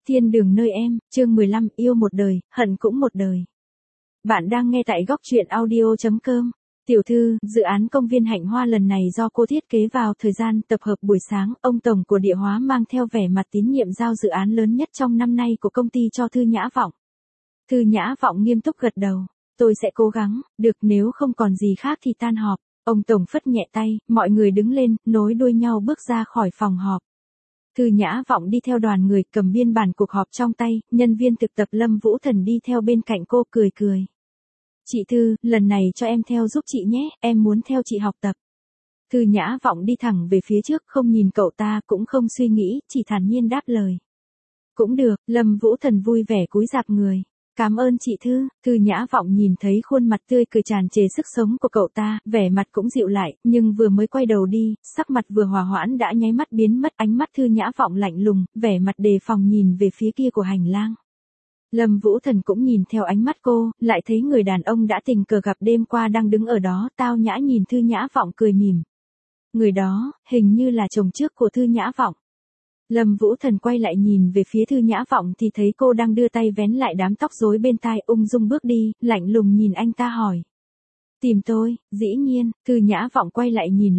Thiên đường nơi em, chương 15, yêu một đời, hận cũng một đời. Bạn đang nghe tại góc truyện audio.com. Tiểu thư, dự án công viên hạnh hoa lần này do cô thiết kế vào thời gian tập hợp buổi sáng, ông tổng của Địa Hóa mang theo vẻ mặt tín nhiệm giao dự án lớn nhất trong năm nay của công ty cho Thư Nhã Vọng. Thư Nhã Vọng nghiêm túc gật đầu. Tôi sẽ cố gắng, được, nếu không còn gì khác thì tan họp. Ông tổng phất nhẹ tay, mọi người đứng lên, nối đuôi nhau bước ra khỏi phòng họp. Thư Nhã Vọng đi theo đoàn người, cầm biên bản cuộc họp trong tay, nhân viên thực tập Lâm Vũ Thần đi theo bên cạnh cô cười cười. Chị Thư, lần này cho em theo giúp chị nhé, em muốn theo chị học tập. Thư Nhã Vọng đi thẳng về phía trước, không nhìn cậu ta, cũng không suy nghĩ, chỉ thản nhiên đáp lời. Cũng được, Lâm Vũ Thần vui vẻ cúi rạp người. Cảm ơn chị Thư. Thư Nhã Vọng nhìn thấy khuôn mặt tươi cười tràn trề sức sống của cậu ta, vẻ mặt cũng dịu lại, nhưng vừa mới quay đầu đi, sắc mặt vừa hòa hoãn đã nháy mắt biến mất, ánh mắt Thư Nhã Vọng lạnh lùng, vẻ mặt đề phòng nhìn về phía kia của hành lang. Lâm Vũ Thần cũng nhìn theo ánh mắt cô, lại thấy người đàn ông đã tình cờ gặp đêm qua đang đứng ở đó, tao nhã nhìn Thư Nhã Vọng cười mỉm. Người đó, hình như là chồng trước của Thư Nhã Vọng. Lâm Vũ Thần quay lại nhìn về phía Thư Nhã Vọng thì thấy cô đang đưa tay vén lại đám tóc rối bên tai, ung dung bước đi, lạnh lùng nhìn anh ta hỏi. Tìm tôi, dĩ nhiên. Thư Nhã Vọng quay lại nhìn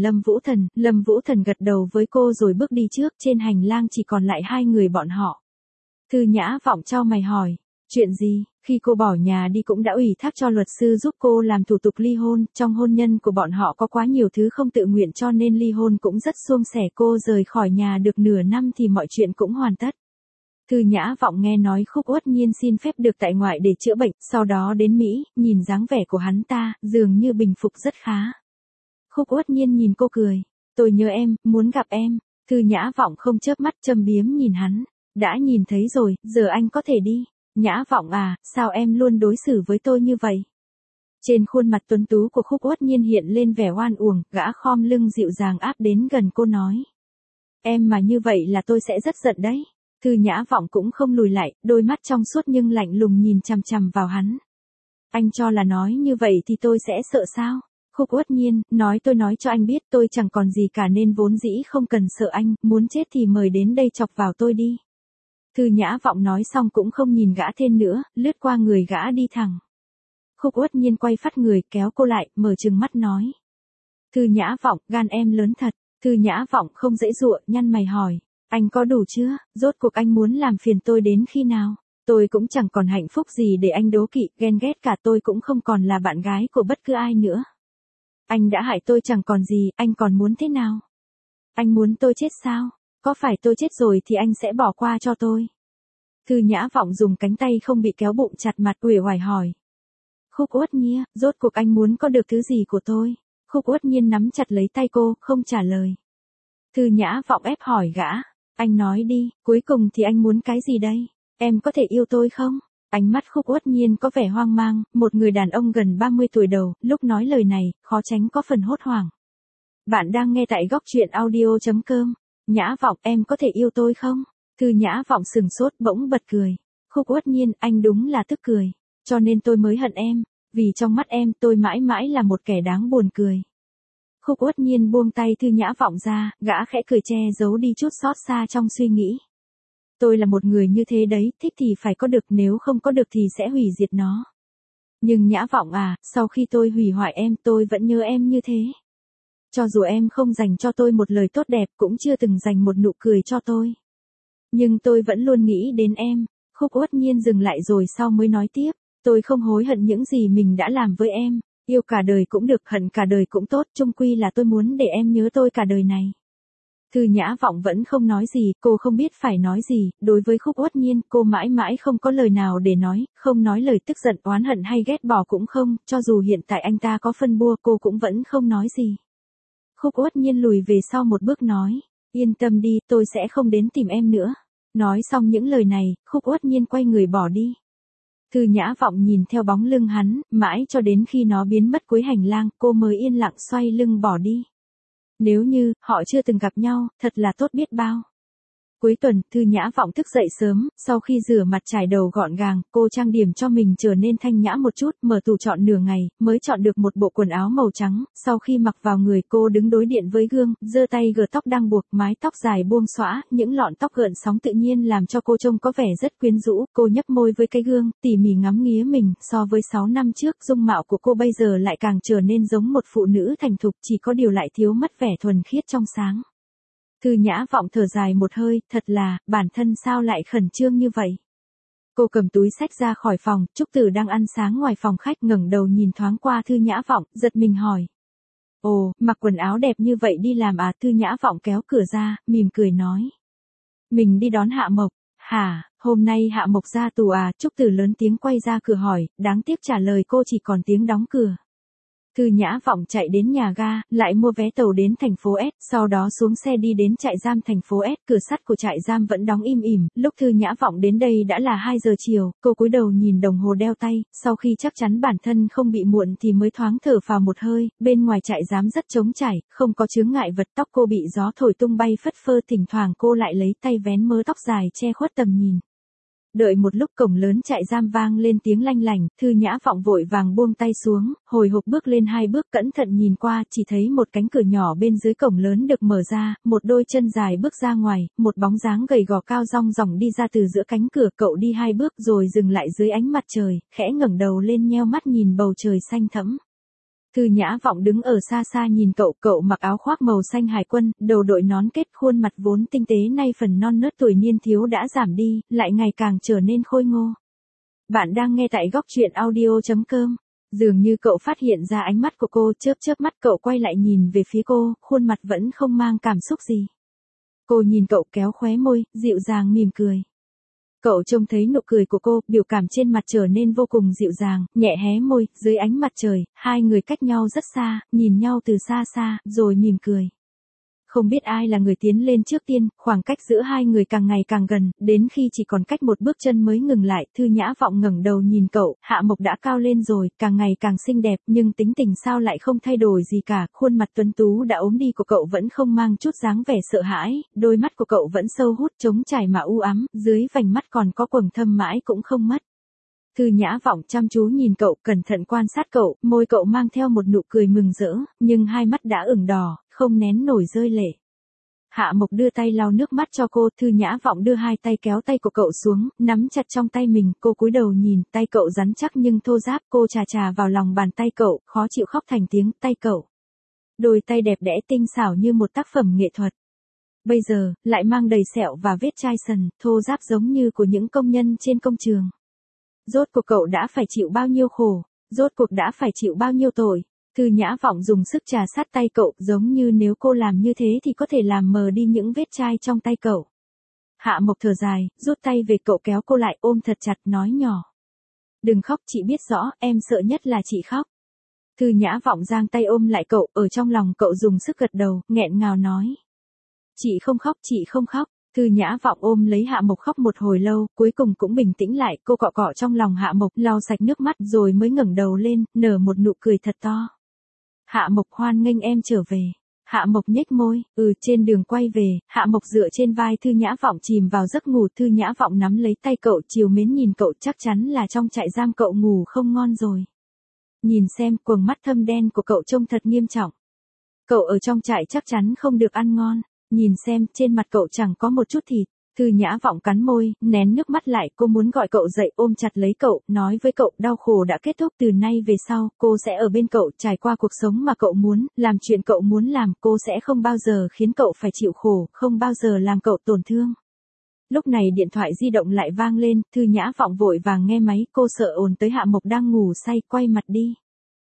Lâm Vũ Thần gật đầu với cô rồi bước đi trước, trên hành lang chỉ còn lại hai người bọn họ. Thư Nhã Vọng chau mày hỏi, chuyện gì? Khi cô bỏ nhà đi cũng đã ủy thác cho luật sư giúp cô làm thủ tục ly hôn, trong hôn nhân của bọn họ có quá nhiều thứ không tự nguyện cho nên ly hôn cũng rất suôn sẻ, cô rời khỏi nhà được nửa năm thì mọi chuyện cũng hoàn tất. Thư Nhã Vọng nghe nói Khúc Uất Nhiên xin phép được tại ngoại để chữa bệnh, sau đó đến Mỹ, nhìn dáng vẻ của hắn ta, dường như bình phục rất khá. Khúc Uất Nhiên nhìn cô cười, tôi nhớ em, muốn gặp em. Thư Nhã Vọng không chớp mắt châm biếm nhìn hắn, đã nhìn thấy rồi, giờ anh có thể đi. Nhã Vọng à, sao em luôn đối xử với tôi như vậy? Trên khuôn mặt tuấn tú của Khúc Uất Nhiên hiện lên vẻ oan uổng, gã khom lưng dịu dàng áp đến gần cô nói. Em mà như vậy là tôi sẽ rất giận đấy. Thư Nhã Vọng cũng không lùi lại, đôi mắt trong suốt nhưng lạnh lùng nhìn chằm chằm vào hắn. Anh cho là nói như vậy thì tôi sẽ sợ sao? Khúc Uất Nhiên, tôi nói cho anh biết tôi chẳng còn gì cả nên vốn dĩ không cần sợ anh, muốn chết thì mời đến đây chọc vào tôi đi. Thư Nhã Vọng nói xong cũng không nhìn gã thêm nữa, lướt qua người gã đi thẳng. Khúc Uất Nhiên quay phát người kéo cô lại, mở trừng mắt nói. Thư Nhã Vọng, gan em lớn thật. Thư Nhã Vọng không dễ dụa, nhăn mày hỏi. Anh có đủ chưa? Rốt cuộc anh muốn làm phiền tôi đến khi nào? Tôi cũng chẳng còn hạnh phúc gì để anh đố kỵ, ghen ghét cả, tôi cũng không còn là bạn gái của bất cứ ai nữa. Anh đã hại tôi chẳng còn gì, anh còn muốn thế nào? Anh muốn tôi chết sao? Có phải tôi chết rồi thì anh sẽ bỏ qua cho tôi? Thư Nhã Vọng dùng cánh tay không bị kéo bụng chặt mặt uể oải hỏi. Khúc Uất Nhiên, rốt cuộc anh muốn có được thứ gì của tôi? Khúc Uất Nhiên nắm chặt lấy tay cô, không trả lời. Thư Nhã Vọng ép hỏi gã. Anh nói đi, cuối cùng thì anh muốn cái gì đây? Em có thể yêu tôi không? Ánh mắt Khúc Uất Nhiên có vẻ hoang mang, một người đàn ông gần 30 tuổi đầu, lúc nói lời này, khó tránh có phần hốt hoảng. Bạn đang nghe tại góc truyện audio.com. Nhã Vọng, em có thể yêu tôi không? Thư Nhã Vọng sừng sốt bỗng bật cười. Khúc Uất Nhiên, anh đúng là tức cười. Cho nên tôi mới hận em. Vì trong mắt em tôi mãi mãi là một kẻ đáng buồn cười. Khúc Uất Nhiên buông tay Thư Nhã Vọng ra, gã khẽ cười che giấu đi chút xót xa trong suy nghĩ. Tôi là một người như thế đấy, thích thì phải có được, nếu không có được thì sẽ hủy diệt nó. Nhưng Nhã Vọng à, sau khi tôi hủy hoại em tôi vẫn nhớ em như thế. Cho dù em không dành cho tôi một lời tốt đẹp, cũng chưa từng dành một nụ cười cho tôi. Nhưng tôi vẫn luôn nghĩ đến em. Khúc Uất Nhiên dừng lại rồi sau mới nói tiếp. Tôi không hối hận những gì mình đã làm với em. Yêu cả đời cũng được, hận cả đời cũng tốt, chung quy là tôi muốn để em nhớ tôi cả đời này. Thư Nhã Vọng vẫn không nói gì, cô không biết phải nói gì, đối với Khúc Uất Nhiên, cô mãi mãi không có lời nào để nói, không nói lời tức giận, oán hận hay ghét bỏ cũng không, cho dù hiện tại anh ta có phân bua cô cũng vẫn không nói gì. Khúc Uất Nhiên lùi về sau một bước nói, yên tâm đi, tôi sẽ không đến tìm em nữa. Nói xong những lời này, Khúc Uất Nhiên quay người bỏ đi. Thư Nhã Vọng nhìn theo bóng lưng hắn, mãi cho đến khi nó biến mất cuối hành lang, cô mới yên lặng xoay lưng bỏ đi. Nếu như, họ chưa từng gặp nhau, thật là tốt biết bao. Cuối tuần, Thư Nhã Vọng thức dậy sớm, sau khi rửa mặt trải đầu gọn gàng, cô trang điểm cho mình trở nên thanh nhã một chút, mở tủ chọn nửa ngày, mới chọn được một bộ quần áo màu trắng, sau khi mặc vào người cô đứng đối điện với gương, giơ tay gỡ tóc đang buộc, mái tóc dài buông xõa, những lọn tóc gợn sóng tự nhiên làm cho cô trông có vẻ rất quyến rũ, cô nhấp môi với cái gương, tỉ mỉ ngắm nghía mình, so với 6 năm trước, dung mạo của cô bây giờ lại càng trở nên giống một phụ nữ thành thục, chỉ có điều lại thiếu mất vẻ thuần khiết trong sáng. Thư Nhã Vọng thở dài một hơi, thật là, bản thân sao lại khẩn trương như vậy. Cô cầm túi xách ra khỏi phòng, Trúc Tử đang ăn sáng ngoài phòng khách ngẩng đầu nhìn thoáng qua Thư Nhã Vọng, giật mình hỏi. Ồ, mặc quần áo đẹp như vậy đi làm à? Thư Nhã Vọng kéo cửa ra, mỉm cười nói. Mình đi đón Hạ Mộc. Hả, hôm nay Hạ Mộc ra tù à? Trúc Tử lớn tiếng quay ra cửa hỏi, đáng tiếc trả lời cô chỉ còn tiếng đóng cửa. Thư Nhã Vọng chạy đến nhà ga, lại mua vé tàu đến thành phố S, sau đó xuống xe đi đến trại giam thành phố S, cửa sắt của trại giam vẫn đóng im ỉm, lúc Thư Nhã Vọng đến đây đã là 2 giờ chiều, cô cúi đầu nhìn đồng hồ đeo tay, sau khi chắc chắn bản thân không bị muộn thì mới thoáng thở phào một hơi, bên ngoài trại giam rất trống trải, không có chướng ngại vật, tóc cô bị gió thổi tung bay phất phơ, thỉnh thoảng cô lại lấy tay vén mớ tóc dài che khuất tầm nhìn. Đợi một lúc cổng lớn trại giam vang lên tiếng lanh lảnh, Thư Nhã Vọng vội vàng buông tay xuống, hồi hộp bước lên 2 bước cẩn thận nhìn qua, chỉ thấy một cánh cửa nhỏ bên dưới cổng lớn được mở ra, một đôi chân dài bước ra ngoài, một bóng dáng gầy gò cao rong ròng đi ra từ giữa cánh cửa, cậu đi 2 bước rồi dừng lại dưới ánh mặt trời, khẽ ngẩng đầu lên nheo mắt nhìn bầu trời xanh thẫm. Thư Nhã Vọng đứng ở xa xa nhìn cậu mặc áo khoác màu xanh hải quân, đầu đội nón kết, khuôn mặt vốn tinh tế nay phần non nớt tuổi niên thiếu đã giảm đi, lại ngày càng trở nên khôi ngô. Bạn đang nghe tại góc truyện audio.com. Dường như cậu phát hiện ra ánh mắt của cô, chớp mắt cậu quay lại nhìn về phía cô, khuôn mặt vẫn không mang cảm xúc gì. Cô nhìn cậu kéo khóe môi, dịu dàng mỉm cười. Cậu trông thấy nụ cười của cô, biểu cảm trên mặt trở nên vô cùng dịu dàng, nhẹ hé môi, dưới ánh mặt trời, hai người cách nhau rất xa, nhìn nhau từ xa xa, rồi mỉm cười. Không biết ai là người tiến lên trước tiên, khoảng cách giữa hai người càng ngày càng gần, đến khi chỉ còn cách một bước chân mới ngừng lại, Thư Nhã Vọng ngẩng đầu nhìn cậu, Hạ Mộc đã cao lên rồi, càng ngày càng xinh đẹp, nhưng tính tình sao lại không thay đổi gì cả, khuôn mặt tuấn tú đã ốm đi của cậu vẫn không mang chút dáng vẻ sợ hãi, đôi mắt của cậu vẫn sâu hút trống trải mà u ám, dưới vành mắt còn có quầng thâm mãi cũng không mất. Thư Nhã Vọng chăm chú nhìn cậu, cẩn thận quan sát cậu, môi cậu mang theo một nụ cười mừng rỡ, nhưng hai mắt đã ửng đỏ, không nén nổi rơi lệ. Hạ Mộc đưa tay lau nước mắt cho cô, Thư Nhã Vọng đưa hai tay kéo tay của cậu xuống, nắm chặt trong tay mình, cô cúi đầu nhìn, tay cậu rắn chắc nhưng thô ráp, cô chà vào lòng bàn tay cậu, khó chịu khóc thành tiếng, tay cậu. Đôi tay đẹp đẽ tinh xảo như một tác phẩm nghệ thuật. Bây giờ, lại mang đầy sẹo và vết chai sần, thô ráp giống như của những công nhân trên công trường. Rốt cuộc cậu đã phải chịu bao nhiêu khổ, rốt cuộc đã phải chịu bao nhiêu tội. Thư Nhã Vọng dùng sức trà sát tay cậu, giống như nếu cô làm như thế thì có thể làm mờ đi những vết chai trong tay cậu. Hạ Mộc thở dài, rút tay về cậu kéo cô lại ôm thật chặt nói nhỏ. Đừng khóc, chị biết rõ, em sợ nhất là chị khóc. Thư Nhã Vọng giang tay ôm lại cậu, ở trong lòng cậu dùng sức gật đầu, nghẹn ngào nói. Chị không khóc, chị không khóc. Thư Nhã Vọng ôm lấy Hạ Mộc khóc một hồi lâu, cuối cùng cũng bình tĩnh lại, cô cọ cọ trong lòng Hạ Mộc, lau sạch nước mắt rồi mới ngẩng đầu lên, nở một nụ cười thật to. Hạ Mộc hoan nghênh em trở về. Hạ Mộc nhếch môi, trên đường quay về, Hạ Mộc dựa trên vai Thư Nhã Vọng chìm vào giấc ngủ, Thư Nhã Vọng nắm lấy tay cậu, trìu mến nhìn cậu, chắc chắn là trong trại giam cậu ngủ không ngon rồi. Nhìn xem, quầng mắt thâm đen của cậu trông thật nghiêm trọng. Cậu ở trong trại chắc chắn không được ăn ngon. Nhìn xem, trên mặt cậu chẳng có một chút thịt. Thư Nhã Vọng cắn môi, nén nước mắt lại, cô muốn gọi cậu dậy ôm chặt lấy cậu, nói với cậu, đau khổ đã kết thúc, từ nay về sau, cô sẽ ở bên cậu, trải qua cuộc sống mà cậu muốn, làm chuyện cậu muốn làm, cô sẽ không bao giờ khiến cậu phải chịu khổ, không bao giờ làm cậu tổn thương. Lúc này điện thoại di động lại vang lên, Thư Nhã Vọng vội vàng nghe máy, cô sợ ồn tới Hạ Mộc đang ngủ say, quay mặt đi.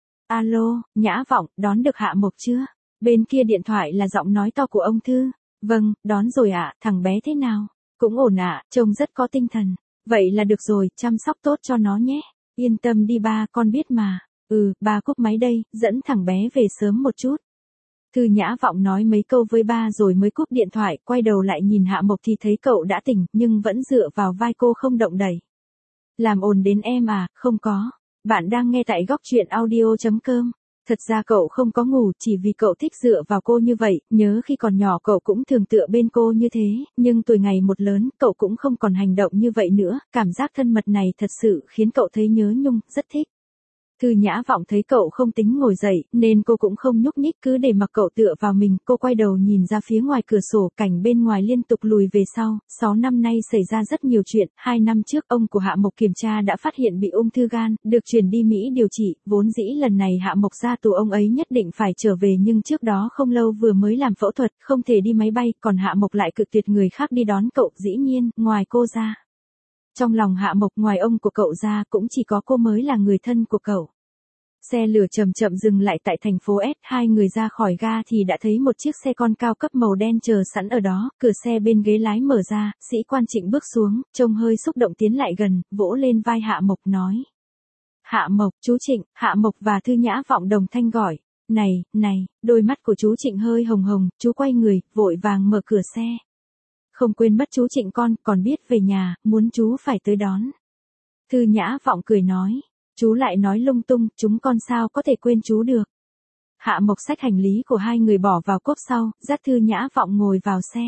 Alo, Nhã Vọng, đón được Hạ Mộc chưa? Bên kia điện thoại là giọng nói to của ông Thư. Vâng, đón rồi ạ, thằng bé thế nào? Cũng ổn ạ, trông rất có tinh thần. Vậy là được rồi, chăm sóc tốt cho nó nhé. Yên tâm đi ba, con biết mà. Ba cúp máy đây, dẫn thằng bé về sớm một chút. Thư Nhã Vọng nói mấy câu với ba rồi mới cúp điện thoại, quay đầu lại nhìn Hạ Mộc thì thấy cậu đã tỉnh, nhưng vẫn dựa vào vai cô không động đậy. Làm ồn đến em à? Không có. Bạn đang nghe tại góc truyện audio.com. Thật ra cậu không có ngủ chỉ vì cậu thích dựa vào cô như vậy, nhớ khi còn nhỏ cậu cũng thường tựa bên cô như thế, nhưng tuổi ngày một lớn, cậu cũng không còn hành động như vậy nữa, cảm giác thân mật này thật sự khiến cậu thấy nhớ nhung, rất thích. Thư Nhã Vọng thấy cậu không tính ngồi dậy, nên cô cũng không nhúc nhích cứ để mặc cậu tựa vào mình, cô quay đầu nhìn ra phía ngoài cửa sổ, cảnh bên ngoài liên tục lùi về sau, 6 năm nay xảy ra rất nhiều chuyện, 2 năm trước ông của Hạ Mộc kiểm tra đã phát hiện bị ung thư gan, được chuyển đi Mỹ điều trị, vốn dĩ lần này Hạ Mộc ra tù ông ấy nhất định phải trở về nhưng trước đó không lâu vừa mới làm phẫu thuật, không thể đi máy bay, còn Hạ Mộc lại cự tuyệt người khác đi đón cậu, dĩ nhiên, ngoài cô ra. Trong lòng Hạ Mộc ngoài ông của cậu ra cũng chỉ có cô mới là người thân của cậu. Xe lửa chậm chậm dừng lại tại thành phố S, hai người ra khỏi ga thì đã thấy một chiếc xe con cao cấp màu đen chờ sẵn ở đó, cửa xe bên ghế lái mở ra, sĩ quan Trịnh bước xuống, trông hơi xúc động tiến lại gần, vỗ lên vai Hạ Mộc nói. Hạ Mộc, chú Trịnh, Hạ Mộc và Thư Nhã Vọng đồng thanh gọi. Này, đôi mắt của chú Trịnh hơi hồng hồng, chú quay người, vội vàng mở cửa xe. Không quên mất chú Trịnh con, còn biết về nhà, muốn chú phải tới đón. Thư Nhã Vọng cười nói. Chú lại nói lung tung, chúng con sao có thể quên chú được. Hạ Mộc xách hành lý của hai người bỏ vào cốp sau, dắt Thư Nhã Vọng ngồi vào xe.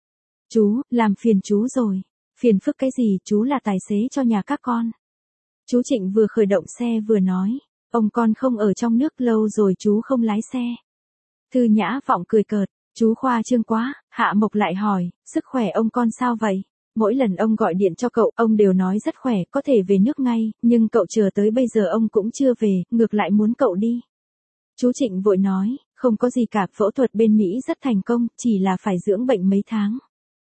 Chú, làm phiền chú rồi. Phiền phức cái gì, chú là tài xế cho nhà các con. Chú Trịnh vừa khởi động xe vừa nói, ông con không ở trong nước lâu rồi chú không lái xe. Thư Nhã Vọng cười cợt, chú khoa trương quá, Hạ Mộc lại hỏi, sức khỏe ông con sao vậy? Mỗi lần ông gọi điện cho cậu, ông đều nói rất khỏe, có thể về nước ngay, nhưng cậu chờ tới bây giờ ông cũng chưa về, ngược lại muốn cậu đi. Chú Trịnh vội nói, không có gì cả, phẫu thuật bên Mỹ rất thành công, chỉ là phải dưỡng bệnh mấy tháng.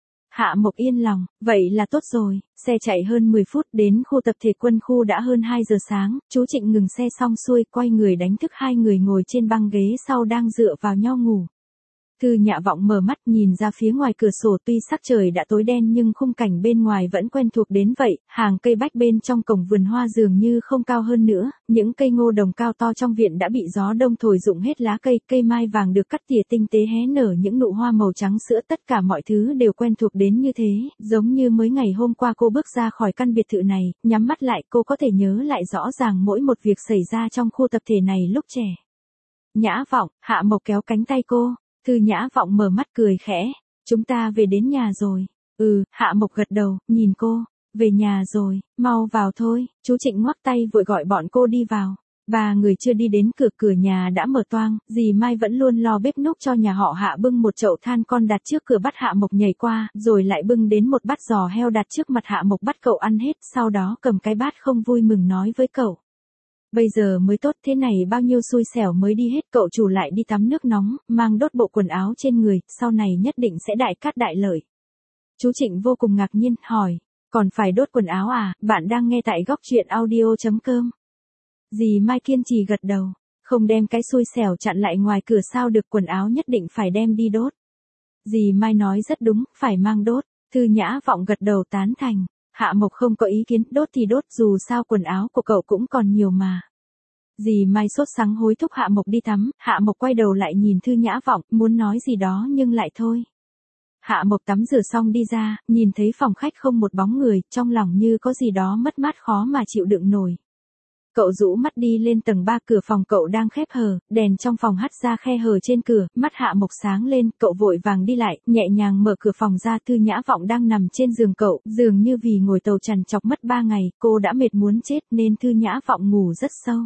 Hạ Mộc yên lòng, vậy là tốt rồi, xe chạy hơn 10 phút đến khu tập thể quân khu đã hơn 2 giờ sáng, chú Trịnh ngừng xe xong xuôi, quay người đánh thức hai người ngồi trên băng ghế sau đang dựa vào nhau ngủ. Thư Nhã Vọng mở mắt nhìn ra phía ngoài cửa sổ, tuy sắc trời đã tối đen nhưng khung cảnh bên ngoài vẫn quen thuộc đến vậy, hàng cây bách bên trong cổng vườn hoa dường như không cao hơn nữa, những cây ngô đồng cao to trong viện đã bị gió đông thổi rụng hết lá cây, cây mai vàng được cắt tỉa tinh tế hé nở những nụ hoa màu trắng sữa, tất cả mọi thứ đều quen thuộc đến như thế, giống như mới ngày hôm qua cô bước ra khỏi căn biệt thự này, nhắm mắt lại cô có thể nhớ lại rõ ràng mỗi một việc xảy ra trong khu tập thể này lúc trẻ. Nhã Vọng, Hạ Mộc kéo cánh tay cô. Thư Nhã Vọng mở mắt cười khẽ, chúng ta về đến nhà rồi. Hạ Mộc gật đầu, nhìn cô, về nhà rồi, mau vào thôi, chú Trịnh ngoắc tay vội gọi bọn cô đi vào. Ba người chưa đi đến cửa nhà đã mở toang, dì Mai vẫn luôn lo bếp núc cho nhà họ Hạ bưng một chậu than con đặt trước cửa bắt Hạ Mộc nhảy qua, rồi lại bưng đến một bát giò heo đặt trước mặt Hạ Mộc bắt cậu ăn hết, sau đó cầm cái bát không vui mừng nói với cậu. Bây giờ mới tốt, thế này bao nhiêu xui xẻo mới đi hết, cậu chủ lại đi tắm nước nóng, mang đốt bộ quần áo trên người, sau này nhất định sẽ đại cát đại lợi. Chú Trịnh vô cùng ngạc nhiên, hỏi, còn phải đốt quần áo à, bạn đang nghe tại góc truyện audio.com. Dì Mai kiên trì gật đầu, không đem cái xui xẻo chặn lại ngoài cửa sao được, quần áo nhất định phải đem đi đốt. Dì Mai nói rất đúng, phải mang đốt, Thư Nhã Vọng gật đầu tán thành. Hạ Mộc không có ý kiến, đốt thì đốt, dù sao quần áo của cậu cũng còn nhiều mà. Dì Mai sốt sắng hối thúc Hạ Mộc đi tắm, Hạ Mộc quay đầu lại nhìn Thư Nhã Vọng, muốn nói gì đó nhưng lại thôi. Hạ Mộc tắm rửa xong đi ra, nhìn thấy phòng khách không một bóng người, trong lòng như có gì đó mất mát khó mà chịu đựng nổi. Cậu rũ mắt đi lên tầng 3, cửa phòng cậu đang khép hờ, đèn trong phòng hắt ra khe hờ trên cửa, mắt Hạ Mộc sáng lên, cậu vội vàng đi lại, nhẹ nhàng mở cửa phòng ra. Thư Nhã Vọng đang nằm trên giường cậu, dường như vì ngồi tàu trằn trọc mất 3 ngày, cô đã mệt muốn chết nên Thư Nhã Vọng ngủ rất sâu.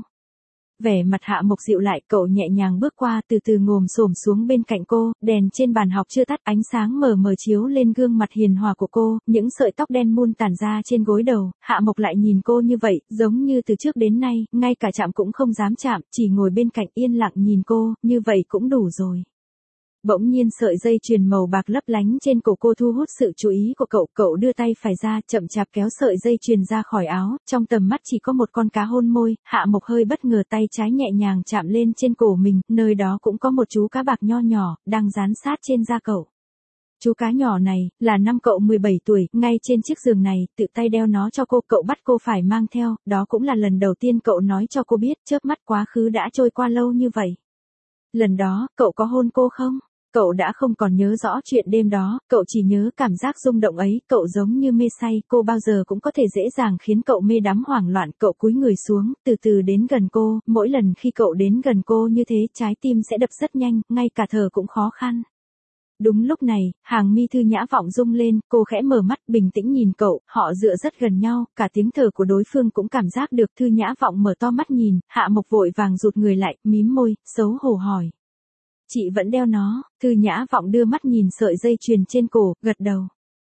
Vẻ mặt Hạ Mộc dịu lại, cậu nhẹ nhàng bước qua, từ từ ngồi xổm xuống bên cạnh cô, đèn trên bàn học chưa tắt, ánh sáng mờ mờ chiếu lên gương mặt hiền hòa của cô, những sợi tóc đen mun tản ra trên gối đầu, Hạ Mộc lại nhìn cô như vậy, giống như từ trước đến nay, ngay cả chạm cũng không dám chạm, chỉ ngồi bên cạnh yên lặng nhìn cô, như vậy cũng đủ rồi. Bỗng nhiên sợi dây chuyền màu bạc lấp lánh trên cổ cô thu hút sự chú ý của cậu, cậu đưa tay phải ra, chậm chạp kéo sợi dây chuyền ra khỏi áo, trong tầm mắt chỉ có một con cá hôn môi, Hạ Mộc hơi bất ngờ, tay trái nhẹ nhàng chạm lên trên cổ mình, nơi đó cũng có một chú cá bạc nho nhỏ, đang dán sát trên da cậu. Chú cá nhỏ này, là năm cậu 17 tuổi, ngay trên chiếc giường này, tự tay đeo nó cho cô, cậu bắt cô phải mang theo, đó cũng là lần đầu tiên cậu nói cho cô biết, chớp mắt quá khứ đã trôi qua lâu như vậy. Lần đó, cậu có hôn cô không? Cậu đã không còn nhớ rõ chuyện đêm đó, cậu chỉ nhớ cảm giác rung động ấy, cậu giống như mê say, cô bao giờ cũng có thể dễ dàng khiến cậu mê đắm hoảng loạn, cậu cúi người xuống, từ từ đến gần cô, mỗi lần khi cậu đến gần cô như thế, trái tim sẽ đập rất nhanh, ngay cả thở cũng khó khăn. Đúng lúc này, hàng mi Thư Nhã Vọng rung lên, cô khẽ mở mắt bình tĩnh nhìn cậu, họ dựa rất gần nhau, cả tiếng thở của đối phương cũng cảm giác được. Thư Nhã Vọng mở to mắt nhìn, Hạ Mộc vội vàng rụt người lại, mím môi, xấu hổ hỏi. Chị vẫn đeo nó. Thư Nhã Vọng đưa mắt nhìn sợi dây chuyền trên cổ, gật đầu.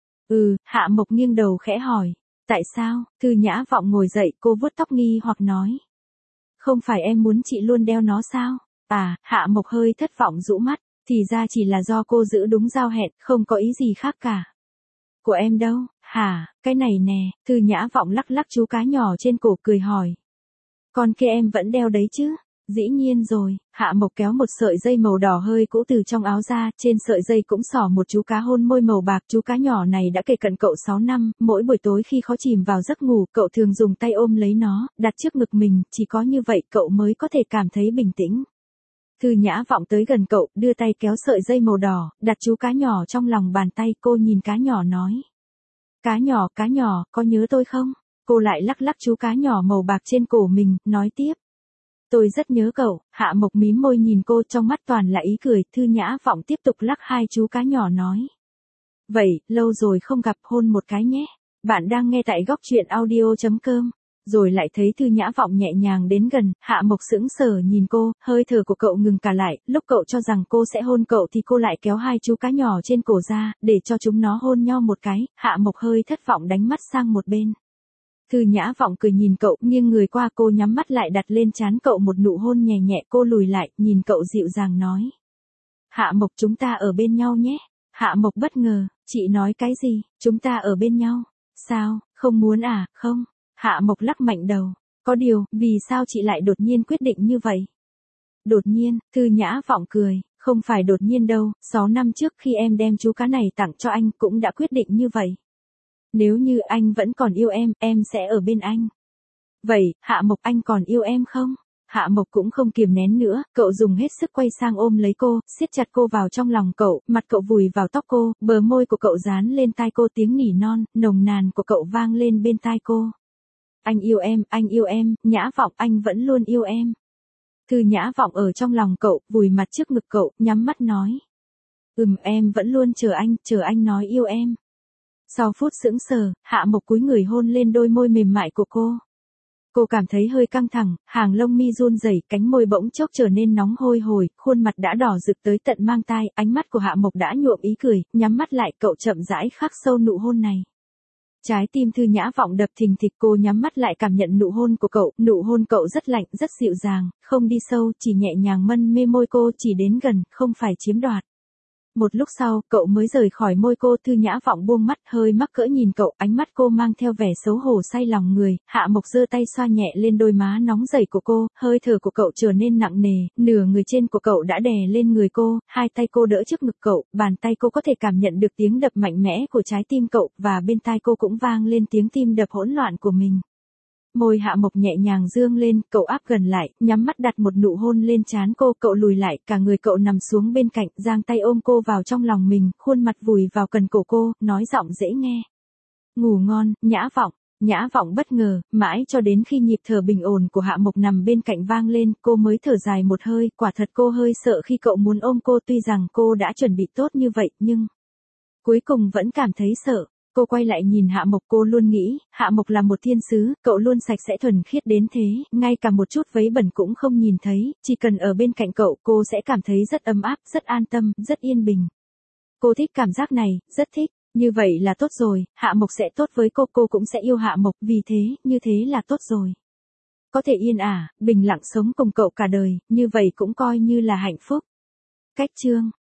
Hạ Mộc nghiêng đầu khẽ hỏi. Tại sao? Thư Nhã Vọng ngồi dậy, cô vuốt tóc nghi hoặc nói. Không phải em muốn chị luôn đeo nó sao? Hạ Mộc hơi thất vọng rũ mắt. Thì ra chỉ là do cô giữ đúng giao hẹn, không có ý gì khác cả. Của em đâu? Hả, cái này nè. Thư Nhã Vọng lắc lắc chú cá nhỏ trên cổ cười hỏi. Con kia em vẫn đeo đấy chứ? Dĩ nhiên rồi. Hạ Mộc kéo một sợi dây màu đỏ hơi cũ từ trong áo ra, trên sợi dây cũng xỏ một chú cá hôn môi màu bạc. Chú cá nhỏ này đã kề cận cậu 6 năm, mỗi buổi tối khi khó chìm vào giấc ngủ, cậu thường dùng tay ôm lấy nó, đặt trước ngực mình, chỉ có như vậy cậu mới có thể cảm thấy bình tĩnh. Thư Nhã Vọng tới gần cậu, đưa tay kéo sợi dây màu đỏ, đặt chú cá nhỏ trong lòng bàn tay, cô nhìn cá nhỏ nói. Cá nhỏ, có nhớ tôi không? Cô lại lắc lắc chú cá nhỏ màu bạc trên cổ mình, nói tiếp. Tôi rất nhớ cậu. Hạ Mộc mím môi nhìn cô, trong mắt toàn là ý cười. Thư Nhã Vọng tiếp tục lắc hai chú cá nhỏ nói. Vậy, lâu rồi không gặp, hôn một cái nhé. Bạn đang nghe tại góc truyện audio.com. Rồi lại thấy Thư Nhã Vọng nhẹ nhàng đến gần, Hạ Mộc sững sờ nhìn cô, hơi thở của cậu ngừng cả lại, lúc cậu cho rằng cô sẽ hôn cậu thì cô lại kéo hai chú cá nhỏ trên cổ ra, để cho chúng nó hôn nhau một cái. Hạ Mộc hơi thất vọng đánh mắt sang một bên. Thư Nhã Vọng cười nhìn cậu, nghiêng người qua, cô nhắm mắt lại đặt lên trán cậu một nụ hôn nhẹ nhẹ. Cô lùi lại, nhìn cậu dịu dàng nói. Hạ Mộc, chúng ta ở bên nhau nhé. Hạ Mộc bất ngờ, chị nói cái gì? Chúng ta ở bên nhau? Sao, không muốn à? Không. Hạ Mộc lắc mạnh đầu. Có điều, vì sao chị lại đột nhiên quyết định như vậy? Đột nhiên. Thư Nhã Vọng cười. Không phải đột nhiên đâu, 6 năm trước khi em đem chú cá này tặng cho anh cũng đã quyết định như vậy. Nếu như anh vẫn còn yêu em sẽ ở bên anh. Vậy, Hạ Mộc, anh còn yêu em không? Hạ Mộc cũng không kiềm nén nữa, cậu dùng hết sức quay sang ôm lấy cô, siết chặt cô vào trong lòng cậu, mặt cậu vùi vào tóc cô, bờ môi của cậu dán lên tai cô, tiếng nỉ non, nồng nàn của cậu vang lên bên tai cô. Anh yêu em, Nhã Vọng, anh vẫn luôn yêu em. Thư Nhã Vọng ở trong lòng cậu, vùi mặt trước ngực cậu, nhắm mắt nói. Em vẫn luôn chờ anh nói yêu em. Sau phút sững sờ, Hạ Mộc cúi người hôn lên đôi môi mềm mại của cô. Cô cảm thấy hơi căng thẳng, hàng lông mi run rẩy, cánh môi bỗng chốc trở nên nóng hôi hổi, khuôn mặt đã đỏ rực tới tận mang tai, ánh mắt của Hạ Mộc đã nhuộm ý cười, nhắm mắt lại, cậu chậm rãi khắc sâu nụ hôn này. Trái tim Thư Nhã Vọng đập thình thịch, cô nhắm mắt lại cảm nhận nụ hôn của cậu, nụ hôn cậu rất lạnh, rất dịu dàng, không đi sâu, chỉ nhẹ nhàng mân mê môi cô, chỉ đến gần, không phải chiếm đoạt. Một lúc sau, cậu mới rời khỏi môi cô. Thư Nhã Vọng buông mắt, hơi mắc cỡ nhìn cậu, ánh mắt cô mang theo vẻ xấu hổ say lòng người. Hạ Mộc giơ tay xoa nhẹ lên đôi má nóng rẩy của cô, hơi thở của cậu trở nên nặng nề, nửa người trên của cậu đã đè lên người cô, hai tay cô đỡ trước ngực cậu, bàn tay cô có thể cảm nhận được tiếng đập mạnh mẽ của trái tim cậu, và bên tai cô cũng vang lên tiếng tim đập hỗn loạn của mình. Môi Hạ Mộc nhẹ nhàng dương lên, cậu áp gần lại, nhắm mắt đặt một nụ hôn lên trán cô, cậu lùi lại, cả người cậu nằm xuống bên cạnh, giang tay ôm cô vào trong lòng mình, khuôn mặt vùi vào cần cổ cô, nói giọng dễ nghe. Ngủ ngon, Nhã Vọng. Nhã Vọng bất ngờ, mãi cho đến khi nhịp thở bình ổn của Hạ Mộc nằm bên cạnh vang lên, cô mới thở dài một hơi, quả thật cô hơi sợ khi cậu muốn ôm cô, tuy rằng cô đã chuẩn bị tốt như vậy, nhưng cuối cùng vẫn cảm thấy sợ. Cô quay lại nhìn Hạ Mộc, cô luôn nghĩ, Hạ Mộc là một thiên sứ, cậu luôn sạch sẽ thuần khiết đến thế, ngay cả một chút vấy bẩn cũng không nhìn thấy, chỉ cần ở bên cạnh cậu, cô sẽ cảm thấy rất ấm áp, rất an tâm, rất yên bình. Cô thích cảm giác này, rất thích, như vậy là tốt rồi, Hạ Mộc sẽ tốt với cô cũng sẽ yêu Hạ Mộc, vì thế, như thế là tốt rồi. Có thể yên ả, bình lặng sống cùng cậu cả đời, như vậy cũng coi như là hạnh phúc. Cách chương